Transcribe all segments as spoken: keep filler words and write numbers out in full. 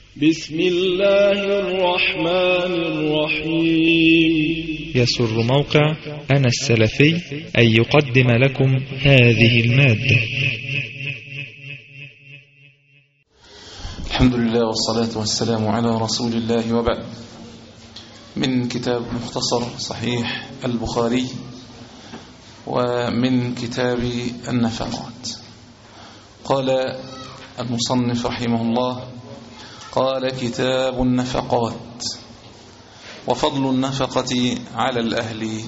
بسم الله الرحمن الرحيم. يسر موقع أنا السلفي أن يقدم لكم هذه المادة. الحمد لله والصلاة والسلام على رسول الله، وبعد. من كتاب مختصر صحيح البخاري ومن كتاب النفقات. قال المصنف رحمه الله: قال كتاب النفقات وفضل النفقة على الأهل.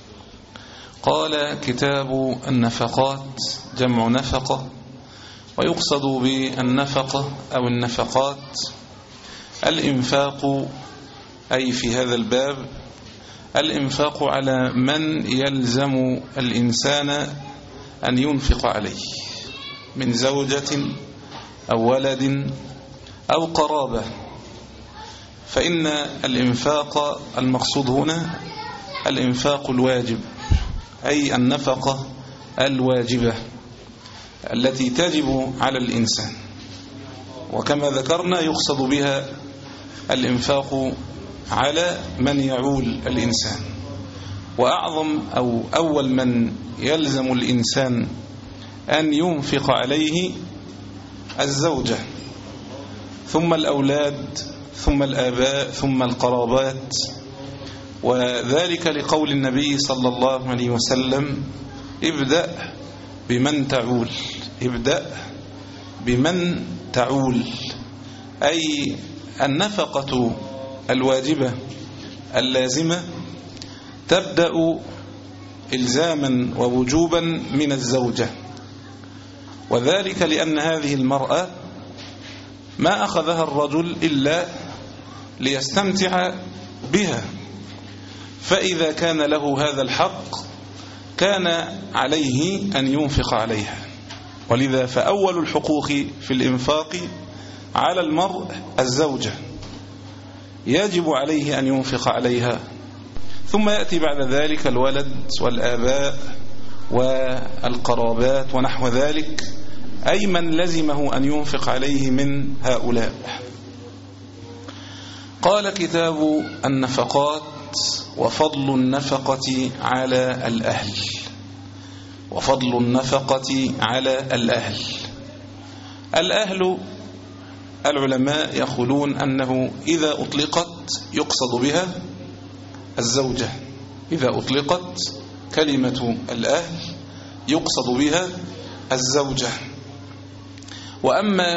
قال كتاب النفقات جمع نفقة، ويقصد بالنفقة أو النفقات الإنفاق، أي في هذا الباب الإنفاق على من يلزم الإنسان أن ينفق عليه من زوجة أو ولد أو قرابة. فإن الإنفاق المقصود هنا الإنفاق الواجب، أي النفقة الواجبة التي تجب على الإنسان، وكما ذكرنا يقصد بها الإنفاق على من يعول الإنسان. وأعظم أو أول من يلزم الإنسان أن ينفق عليه الزوجة، ثم الأولاد، ثم الآباء، ثم القرابات، وذلك لقول النبي صلى الله عليه وسلم: ابدأ بمن تعول. ابدأ بمن تعول، أي النفقة الواجبة اللازمة تبدأ إلزاما ووجوبا من الزوجة، وذلك لأن هذه المرأة ما أخذها الرجل إلا ليستمتع بها، فإذا كان له هذا الحق كان عليه أن ينفق عليها. ولذا فأول الحقوق في الإنفاق على المرء الزوجة، يجب عليه أن ينفق عليها، ثم يأتي بعد ذلك الولد والآباء والقرابات ونحو ذلك، أي من لزمه أن ينفق عليه من هؤلاء. قال كتاب النفقات وفضل النفقة على الأهل. وفضل النفقة على الأهل. الأهل العلماء يقولون أنه إذا أطلقت يقصد بها الزوجة. إذا أطلقت كلمة الأهل يقصد بها الزوجة. وأما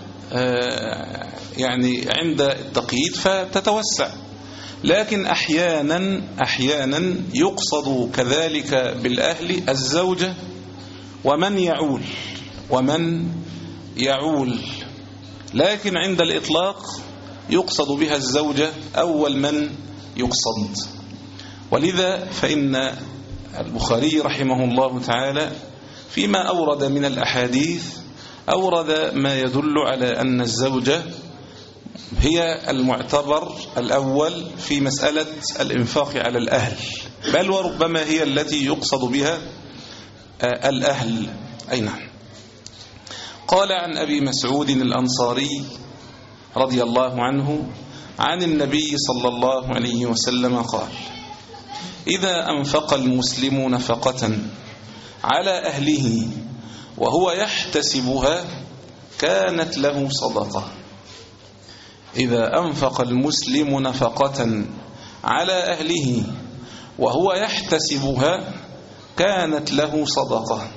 يعني عند التقييد فتتوسع، لكن أحيانا أحيانا يقصد كذلك بالأهل الزوجة ومن يعول ومن يعول لكن عند الإطلاق يقصد بها الزوجة أول من يقصد. ولذا فإن البخاري رحمه الله تعالى فيما أورد من الأحاديث أورد ما يدل على أن الزوجة هي المعتبر الأول في مسألة الإنفاق على الأهل، بل وربما هي التي يقصد بها الأهل. أي نعم. قال عن أبي مسعود الأنصاري رضي الله عنه عن النبي صلى الله عليه وسلم قال: إذا أنفق المسلم نفقة على أهله وهو يحتسبها كانت له صدقة. إذا أنفق المسلم نفقة على أهله وهو يحتسبها كانت له صدقة.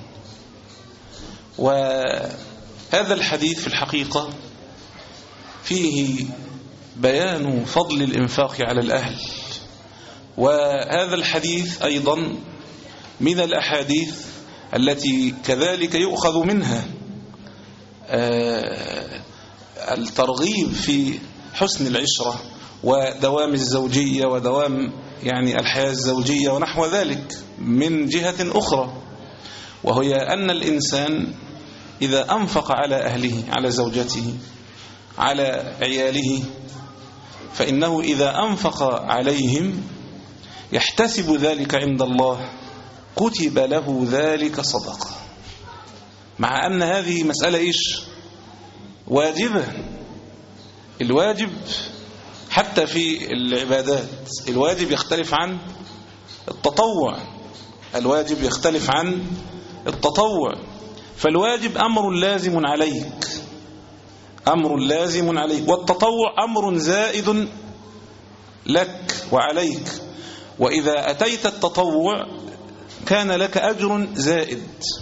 وهذا الحديث في الحقيقة فيه بيان فضل الإنفاق على الأهل، وهذا الحديث أيضا من الأحاديث التي كذلك يؤخذ منها الترغيب في حسن العشرة ودوام الزوجية ودوام يعني الحياة الزوجية ونحو ذلك من جهة أخرى، وهي أن الإنسان إذا أنفق على أهله، على زوجته، على عياله، فإنه إذا أنفق عليهم يحتسب ذلك عند الله، كتب له ذلك صدقة، مع أن هذه مسألة إيش؟ واجبة، الواجب حتى في العبادات الواجب يختلف عن التطوع، الواجب يختلف عن التطوع. فالواجب أمر لازم عليك، أمر لازم عليك، والتطوع أمر زائد لك وعليك. وإذا أتيت التطوع كان لك أجر زائد.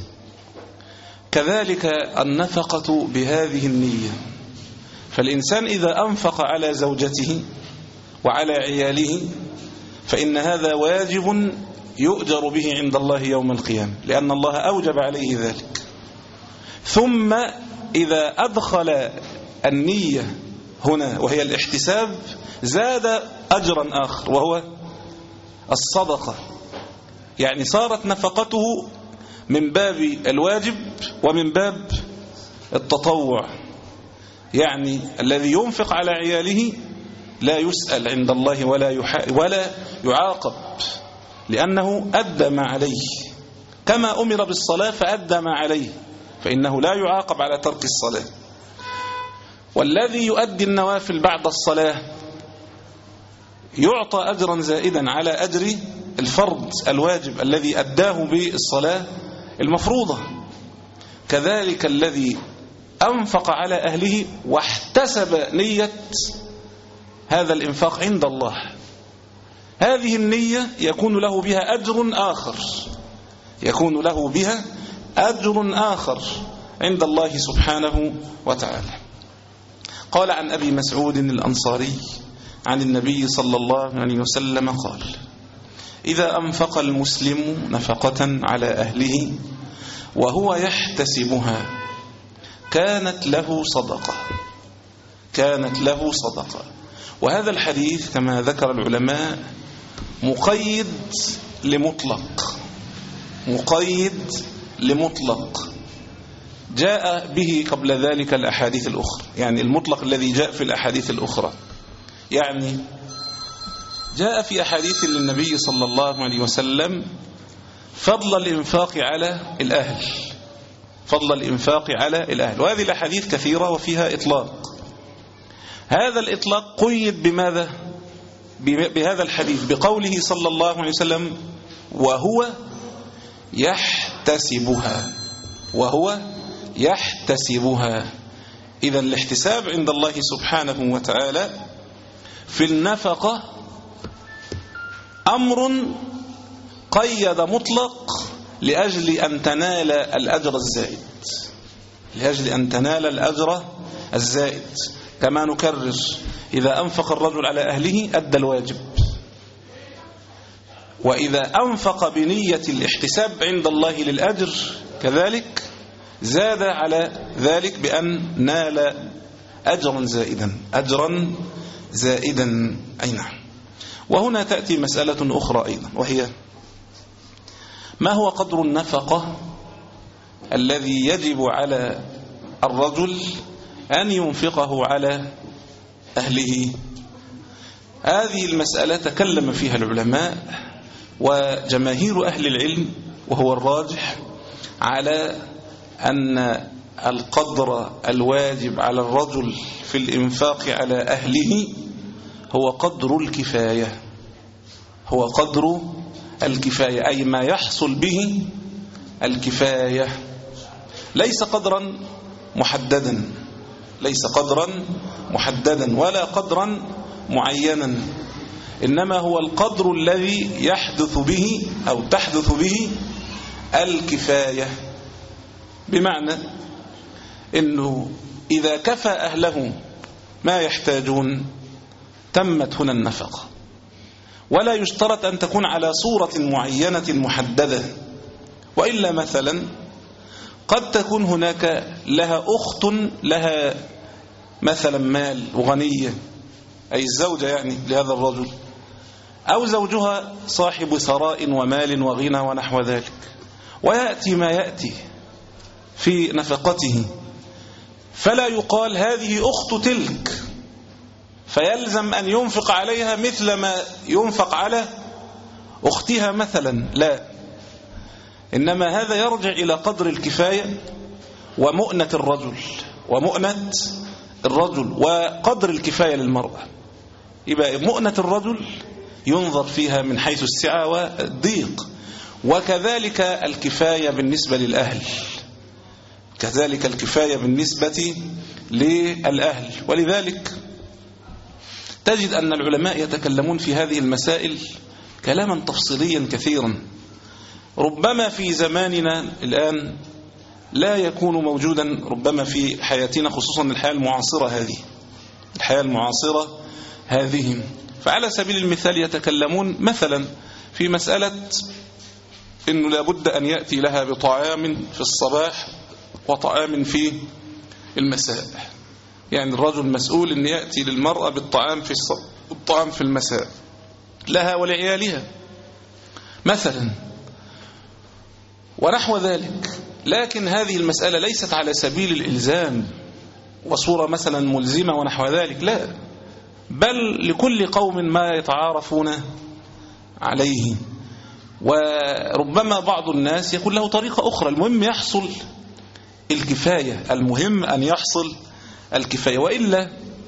كذلك النفقة بهذه النية. فالإنسان إذا أنفق على زوجته وعلى عياله فإن هذا واجب يؤجر به عند الله يوم القيامة، لأن الله أوجب عليه ذلك. ثم إذا أدخل النية هنا وهي الاحتساب زاد أجرا آخر وهو الصدقة، يعني صارت نفقته من باب الواجب ومن باب التطوع. يعني الذي ينفق على عياله لا يسأل عند الله ولا ولا يعاقب، لأنه أدى ما عليه، كما أمر بالصلاة فأدى ما عليه، فإنه لا يعاقب على ترك الصلاة. والذي يؤدي النوافل بعد الصلاة يعطى أجرا زائدا على أجر الفرض الواجب الذي أداه بالصلاة المفروضة. كذلك الذي أنفق على أهله واحتسب نية هذا الإنفاق عند الله، هذه النية يكون له بها أجر آخر، يكون له بها أجر آخر عند الله سبحانه وتعالى. قال عن أبي مسعود الأنصاري عن النبي صلى الله عليه وسلم قال: إذا أنفق المسلم نفقة على أهله وهو يحتسبها كانت له صدقة، كانت له صدقة. وهذا الحديث كما ذكر العلماء مقيد لمطلق، مقيد لمطلق جاء به قبل ذلك الأحاديث الأخرى، يعني المطلق الذي جاء في الأحاديث الأخرى. يعني جاء في أحاديث للنبي صلى الله عليه وسلم فضل الإنفاق على الأهل، فضل الإنفاق على الأهل، وهذه الأحاديث كثيرة وفيها إطلاق. هذا الإطلاق قيد بماذا؟ بهذا الحديث بقوله صلى الله عليه وسلم: وهو يحتسبها، وهو يحتسبها. إذا الاحتساب عند الله سبحانه وتعالى في النفقة أمر قيد مطلق لأجل أن تنال الأجر الزائد، لأجل أن تنال الأجر الزائد. كما نكرر: إذا أنفق الرجل على أهله أدى الواجب، وإذا أنفق بنية الاحتساب عند الله للأجر كذلك زاد على ذلك بأن نال أجرا زائدا، أجرا زائدا. أي نعم. وهنا تأتي مسألة أخرى أيضا، وهي ما هو قدر النفقة الذي يجب على الرجل أن ينفقه على أهله. هذه المسألة تكلم فيها العلماء، وجماهير أهل العلم وهو الراجح على أن القدر الواجب على الرجل في الإنفاق على أهله هو قدر الكفاية، هو قدر الكفاية، أي ما يحصل به الكفاية، ليس قدرا محددا، ليس قدرا محددا ولا قدرا معينا، إنما هو القدر الذي يحدث به أو تحدث به الكفاية. بمعنى إنه إذا كفى أهله ما يحتاجون تمت هنا النفقة، ولا يشترط أن تكون على صورة معينة محددة. وإلا مثلا قد تكون هناك لها أخت لها مثلا مال وغنية، أي الزوجة يعني لهذا الرجل، أو زوجها صاحب ثراء ومال وغنى ونحو ذلك، ويأتي ما يأتي في نفقته، فلا يقال هذه أخت تلك فيلزم أن ينفق عليها مثل ما ينفق على أختها مثلا، لا، إنما هذا يرجع إلى قدر الكفاية ومؤنة الرجل ومؤنة الرجل وقدر الكفاية للمرأة. يبقى مؤنة الرجل ينظر فيها من حيث السعة والضيق، وكذلك الكفاية بالنسبة للأهل، كذلك الكفاية بالنسبة للأهل. ولذلك تجد أن العلماء يتكلمون في هذه المسائل كلاما تفصيليا كثيرا، ربما في زماننا الآن لا يكون موجودا، ربما في حياتنا خصوصا الحياة المعاصرة هذه الحياة المعاصرة هذه فعلى سبيل المثال يتكلمون مثلا في مسألة إنه لابد أن يأتي لها بطعام في الصباح وطعام في المساء. يعني الرجل مسؤول أن يأتي للمرأة بالطعام في الطعام في المساء لها ولعيالها مثلا ونحو ذلك. لكن هذه المسألة ليست على سبيل الإلزام وصورة مثلا ملزمة ونحو ذلك، لا، بل لكل قوم ما يتعارفون عليه، وربما بعض الناس يكون له طريقة أخرى. المهم يحصل الكفاية، المهم أن يحصل الكفاية، وإلا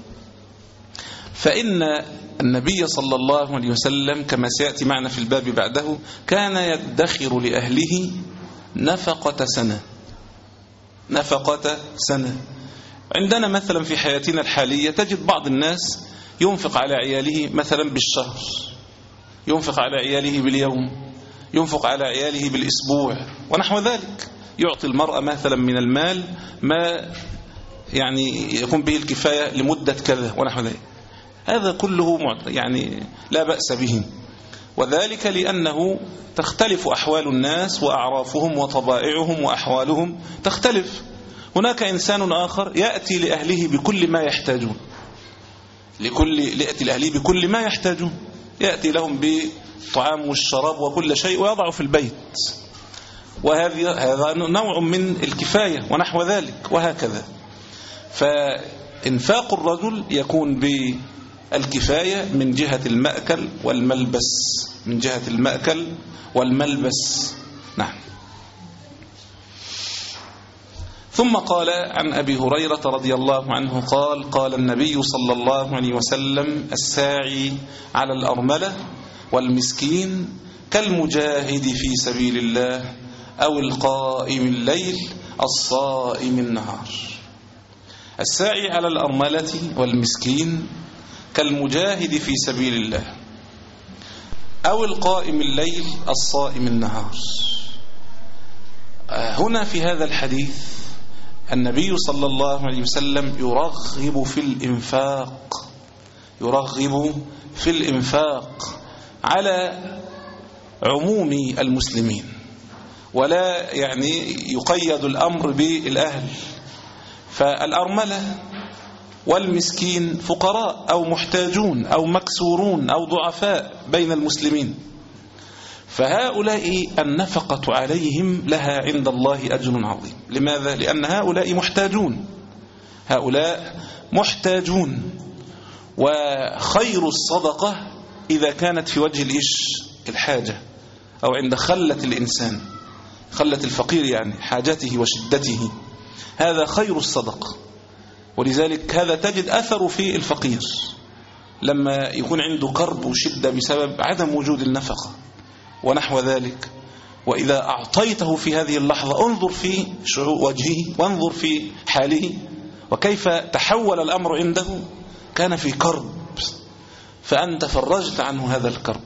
فإن النبي صلى الله عليه وسلم كما سيأتي معنا في الباب بعده كان يدخر لأهله نفقة سنة نفقة سنة. عندنا مثلا في حياتنا الحالية تجد بعض الناس ينفق على عياله مثلا بالشهر، ينفق على عياله باليوم، ينفق على عياله بالأسبوع ونحو ذلك، يعطي المرأة مثلا من المال ما يعني يكون به الكفاية لمدة كذا ونحو ذلك. هذا كله يعني لا بأس به، وذلك لأنه تختلف أحوال الناس وأعرافهم وطبائعهم وأحوالهم تختلف. هناك إنسان آخر يأتي لأهله بكل ما يحتاجون، لكل يأتي لأهله بكل ما يحتاجون، يأتي لهم بالطعام والشراب وكل شيء ويضع في البيت، وهذا نوع من الكفاية ونحو ذلك وهكذا. فإنفاق الرجل يكون بالكفاية من جهة المأكل والملبس، من جهة المأكل والملبس. نعم. ثم قال عن أبي هريرة رضي الله عنه قال قال النبي صلى الله عليه وسلم الساعي على الأرملة والمسكين كالمجاهد في سبيل الله أو القائم الليل الصائم النهار. الساعي على الأرملة والمسكين كالمجاهد في سبيل الله أو القائم الليل الصائم النهار. هنا في هذا الحديث النبي صلى الله عليه وسلم يرغب في الإنفاق يرغب في الإنفاق على عموم المسلمين، ولا يعني يقيد الأمر بالأهل. فالأرملة والمسكين فقراء أو محتاجون أو مكسورون أو ضعفاء بين المسلمين، فهؤلاء النفقة عليهم لها عند الله أجر عظيم. لماذا؟ لأن هؤلاء محتاجون هؤلاء محتاجون وخير الصدقة إذا كانت في وجه الإيش الحاجة، أو عند خلة الإنسان، خلة الفقير يعني حاجته وشدته، هذا خير الصدقة. ولذلك هذا تجد أثر في الفقير لما يكون عنده كرب وشدة بسبب عدم وجود النفقة ونحو ذلك. وإذا أعطيته في هذه اللحظة انظر في شعور وجهه وانظر في حاله وكيف تحول الأمر عنده، كان في كرب فأنت فرجت عنه هذا الكرب،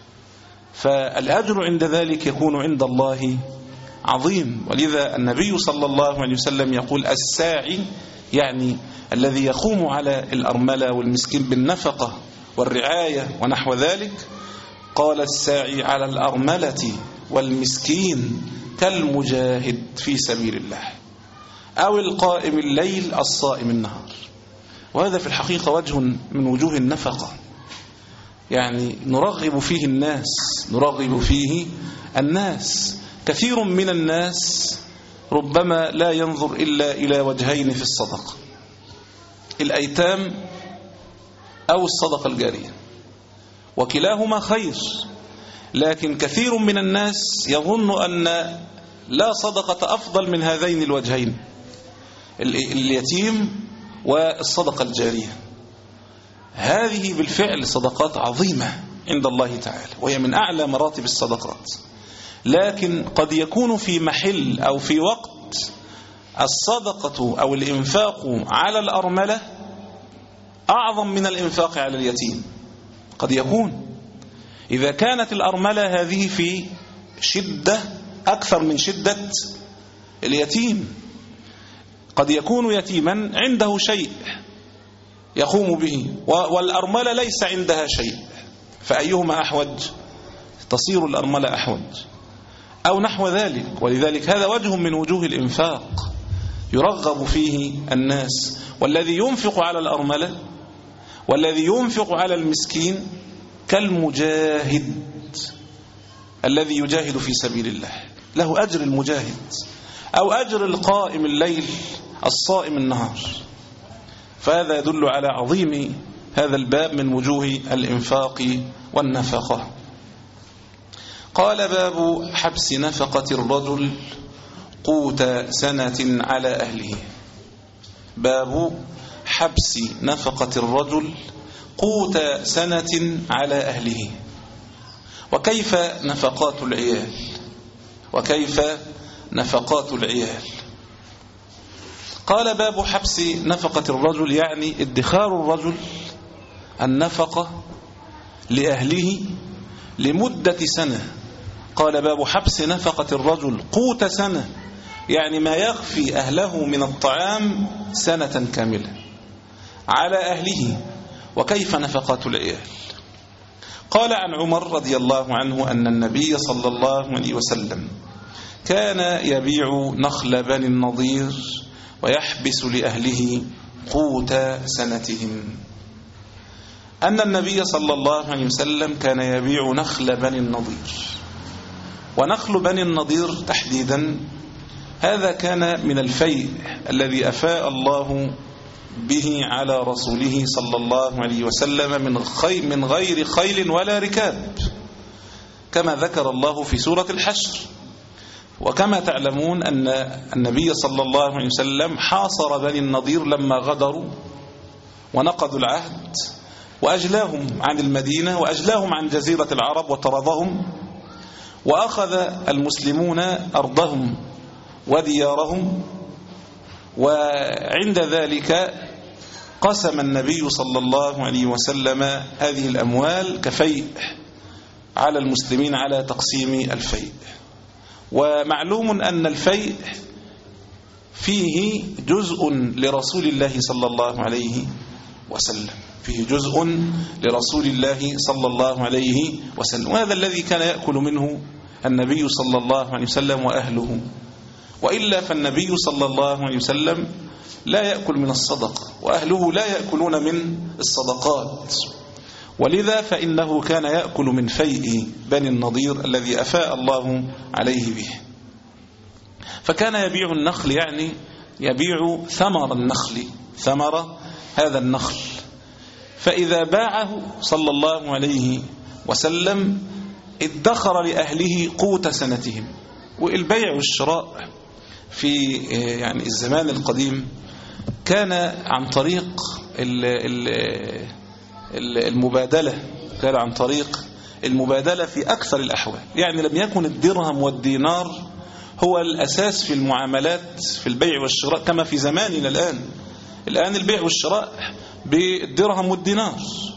فالأجر عند ذلك يكون عند الله عظيم. ولذا النبي صلى الله عليه وسلم يقول الساعي يعني الذي يقوم على الأرملة والمسكين بالنفقة والرعاية ونحو ذلك. قال الساعي على الأرملة والمسكين كالمجاهد في سبيل الله أو القائم الليل الصائم النهار. وهذا في الحقيقة وجه من وجوه النفقة، يعني نرغب فيه الناس نرغب فيه الناس كثير من الناس ربما لا ينظر إلا إلى وجهين في الصدقة، الأيتام أو الصدقة الجارية، وكلاهما خير، لكن كثير من الناس يظن أن لا صدقة أفضل من هذين الوجهين، اليتيم والصدقة الجارية. هذه بالفعل صدقات عظيمة عند الله تعالى، وهي من أعلى مراتب الصدقات، لكن قد يكون في محل أو في وقت الصدقة أو الإنفاق على الأرملة أعظم من الإنفاق على اليتيم. قد يكون إذا كانت الأرملة هذه في شدة أكثر من شدة اليتيم، قد يكون يتيما عنده شيء يقوم به والأرملة ليس عندها شيء، فأيهما أحوج؟ تصير الأرملة أحوج أو نحو ذلك. ولذلك هذا وجه من وجوه الإنفاق يرغب فيه الناس. والذي ينفق على الأرملة والذي ينفق على المسكين كالمجاهد الذي يجاهد في سبيل الله، له أجر المجاهد أو أجر القائم الليل الصائم النهار. فهذا يدل على عظيم هذا الباب من وجوه الإنفاق والنفقة. قال: باب حبس نفقة الرجل قوت سنة على أهله. باب حبس نفقة الرجل قوت سنة على أهله. وكيف نفقات العيال وكيف نفقات العيال قال: باب حبس نفقة الرجل يعني ادخار الرجل النفقة لأهله لمدة سنة. قال: باب حبس نفقة الرجل قوت سنة، يعني ما يغفي أهله من الطعام سنة كاملة على أهله. وكيف نفقات العيال؟ قال عن عمر رضي الله عنه أن النبي صلى الله عليه وسلم كان يبيع نخل بني النضير ويحبس لأهله قوت سنتهم. أن النبي صلى الله عليه وسلم كان يبيع نخل بني النضير. ونخل بني النضير تحديدا هذا كان من الفيء الذي أفاء الله به على رسوله صلى الله عليه وسلم من خيل من غير خيل ولا ركاب، كما ذكر الله في سورة الحشر. وكما تعلمون أن النبي صلى الله عليه وسلم حاصر بني النضير لما غدروا ونقضوا العهد وأجلاهم عن المدينة وأجلاهم عن جزيرة العرب وطردهم، وأخذ المسلمون أرضهم وديارهم. وعند ذلك قسم النبي صلى الله عليه وسلم هذه الأموال كفيء على المسلمين على تقسيم الفيء. ومعلوم أن الفيء فيه جزء لرسول الله صلى الله عليه وسلم فيه جزء لرسول الله صلى الله عليه وسلم وهذا الذي كان يأكل منه النبي صلى الله عليه وسلم وأهله. وإلا فالنبي صلى الله عليه وسلم لا يأكل من الصدقة وأهله لا يأكلون من الصدقات، ولذا فإنه كان يأكل من فيء بني النضير الذي أفاء الله عليه به. فكان يبيع النخل، يعني يبيع ثمر النخل، ثمر هذا النخل. فإذا باعه صلى الله عليه وسلم ادخر لأهله قوت سنتهم. والبيع والشراء في يعني الزمان القديم كان عن طريق المبادلة كان عن طريق المبادلة في أكثر الأحوال. يعني لم يكن الدرهم والدينار هو الأساس في المعاملات في البيع والشراء كما في زماننا الآن. الآن البيع والشراء بالدرهم والدينار،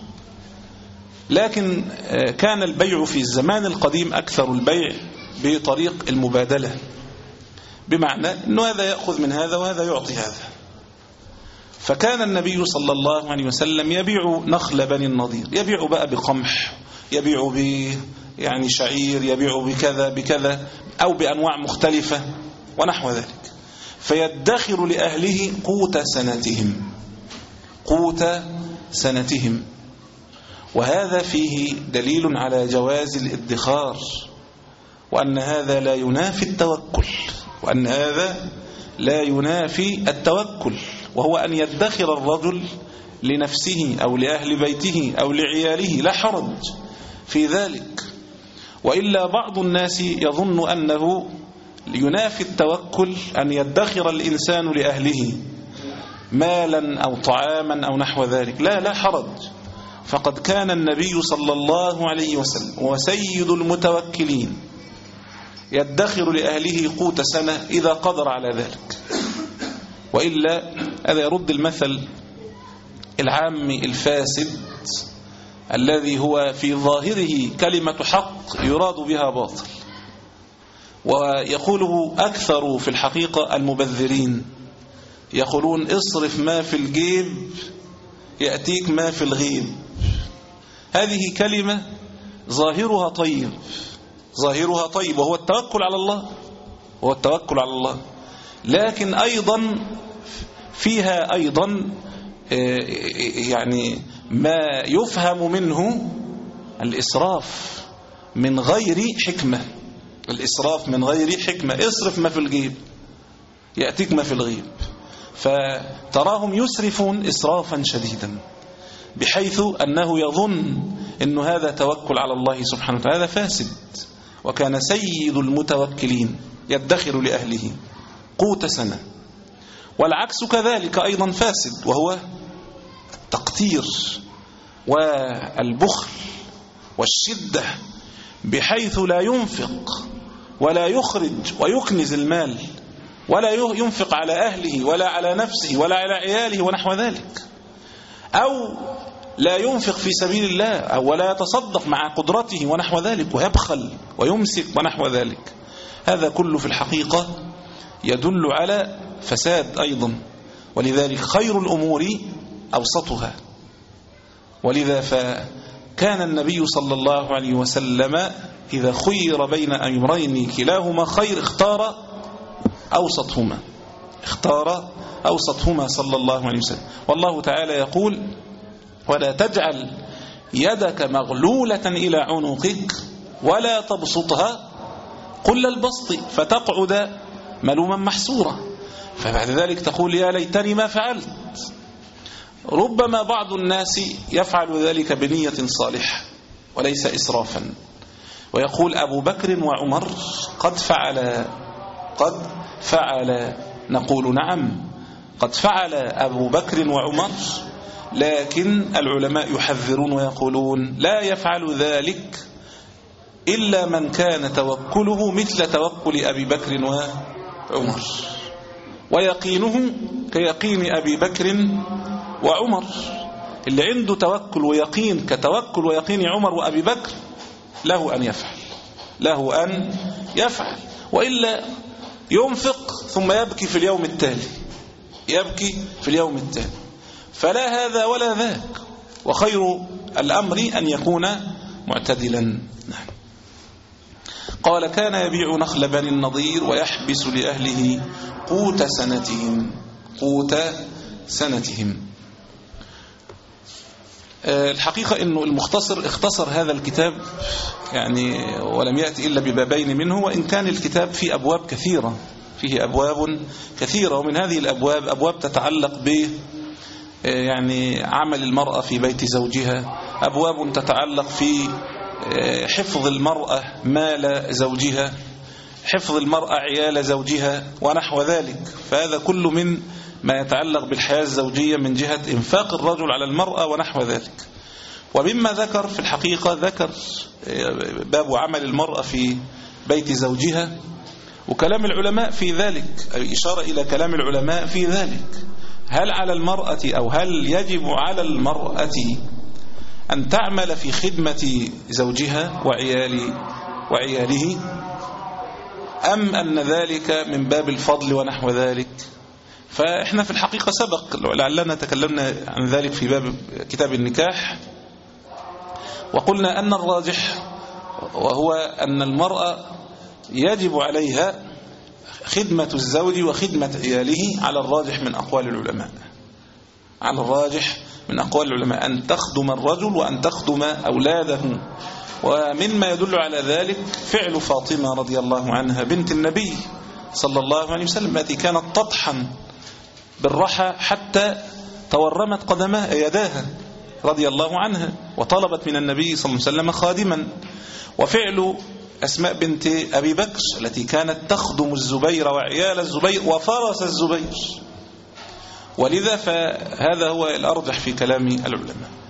لكن كان البيع في الزمان القديم أكثر البيع بطريق المبادلة، بمعنى أنه هذا يأخذ من هذا وهذا يعطي هذا. فكان النبي صلى الله عليه وسلم يبيع نخل بني النضير، يبيع بقى بقمح، يبيع ب يعني شعير، يبيع بكذا بكذا أو بأنواع مختلفة ونحو ذلك، فيدخر لأهله قوت سنتهم قوت سنتهم. وهذا فيه دليل على جواز الادخار، وأن هذا لا ينافي التوكل وأن هذا لا ينافي التوكل وهو أن يدخر الرجل لنفسه أو لأهل بيته أو لعياله، لا حرج في ذلك. وإلا بعض الناس يظن أنه ينافي التوكل أن يدخر الإنسان لأهله، مالا أو طعاما أو نحو ذلك، لا لا حرج، فقد كان النبي صلى الله عليه وسلم وسيد المتوكلين يدخر لأهله قوت سنة إذا قدر على ذلك. وإلا هذا يرد المثل العامي الفاسد الذي هو في ظاهره كلمة حق يراد بها باطل، ويقوله أكثر في الحقيقة المبذرين، يقولون اصرف ما في الجيب يأتيك ما في الغيب. هذه كلمة ظاهرها طيب، ظاهرها طيب وهو التوكل على الله، هو التوكل على الله، لكن أيضا فيها أيضا يعني ما يفهم منه الإسراف من غير حكمة، الإسراف من غير حكمة. اصرف ما في الجيب يأتيك ما في الغيب، فتراهم يسرفون إسرافا شديدا بحيث أنه يظن أن هذا توكل على الله سبحانه وتعالى، هذا فاسد. وكان سيد المتوكلين يدخر لأهله قوت سنة. والعكس كذلك أيضا فاسد، وهو التقتير والبخل والشدة، بحيث لا ينفق ولا يخرج ويكنز المال، ولا ينفق على أهله ولا على نفسه ولا على عياله ونحو ذلك، أو لا ينفق في سبيل الله، أو ولا يتصدق مع قدرته ونحو ذلك، ويبخل ويمسك ونحو ذلك. هذا كله في الحقيقة يدل على فساد أيضا. ولذلك خير الأمور أوسطها. ولذا فكان النبي صلى الله عليه وسلم إذا خير بين أمرين كلاهما خير اختار أوسطهما، اختار أوسطهما صلى الله عليه وسلم. والله تعالى يقول: ولا تجعل يدك مغلولة إلى عنقك ولا تبسطها كل البسط فتقعد ملوما محسورا. فبعد ذلك تقول: يا ليتني ما فعلت. ربما بعض الناس يفعل ذلك بنية صالحة وليس إسرافا، ويقول: أبو بكر وعمر قد فعل قد فعل نقول: نعم، قد فعل أبو بكر وعمر، لكن العلماء يحذرون ويقولون: لا يفعل ذلك إلا من كان توكله مثل توكل أبي بكر وعمر، ويقينه كيقين أبي بكر وعمر. اللي عنده توكل ويقين كتوكل ويقين عمر وأبي بكر له أن يفعل، له أن يفعل، وإلا ينفق ثم يبكي في اليوم التالي، يبكي في اليوم التالي. فلا هذا ولا ذاك، وخير الأمر أن يكون معتدلا. نعم. قال: كان يبيع نخل بني النضير ويحبس لأهله قوت سنتهم، قوت سنتهم. الحقيقة أنه المختصر اختصر هذا الكتاب يعني، ولم يأتي إلا ببابين منه، وإن كان الكتاب فيه أبواب كثيرة، فيه أبواب كثيرة، ومن هذه الأبواب أبواب تتعلق ب يعني عمل المرأة في بيت زوجها، أبواب تتعلق في حفظ المرأة مال زوجها، حفظ المرأة عيال زوجها ونحو ذلك. فهذا كله من ما يتعلق بالحياة الزوجية من جهة إنفاق الرجل على المرأة ونحو ذلك. ومما ذكر في الحقيقة ذكر باب عمل المرأة في بيت زوجها، وكلام العلماء في ذلك، إشارة إلى كلام العلماء في ذلك. هل على المرأة أو هل يجب على المرأة أن تعمل في خدمة زوجها وعيال وعياله، أم أن ذلك من باب الفضل ونحو ذلك؟ فإحنا في الحقيقة سبق لعلنا تكلمنا عن ذلك في باب كتاب النكاح، وقلنا أن الراجح وهو أن المرأة يجب عليها خدمة الزوج وخدمة عياله على الراجح من أقوال العلماء، على الراجح من أقوال العلماء أن تخدم الرجل وأن تخدم أولاده. ومما يدل على ذلك فعل فاطمة رضي الله عنها بنت النبي صلى الله عليه وسلم، التي كانت تطحن بالرحى حتى تورمت قدمها يداها رضي الله عنها، وطلبت من النبي صلى الله عليه وسلم خادما. وفعل أسماء بنت أبي بكر التي كانت تخدم الزبير وعيال الزبير وفرس الزبير. ولذا فهذا هو الأرجح في كلام العلماء.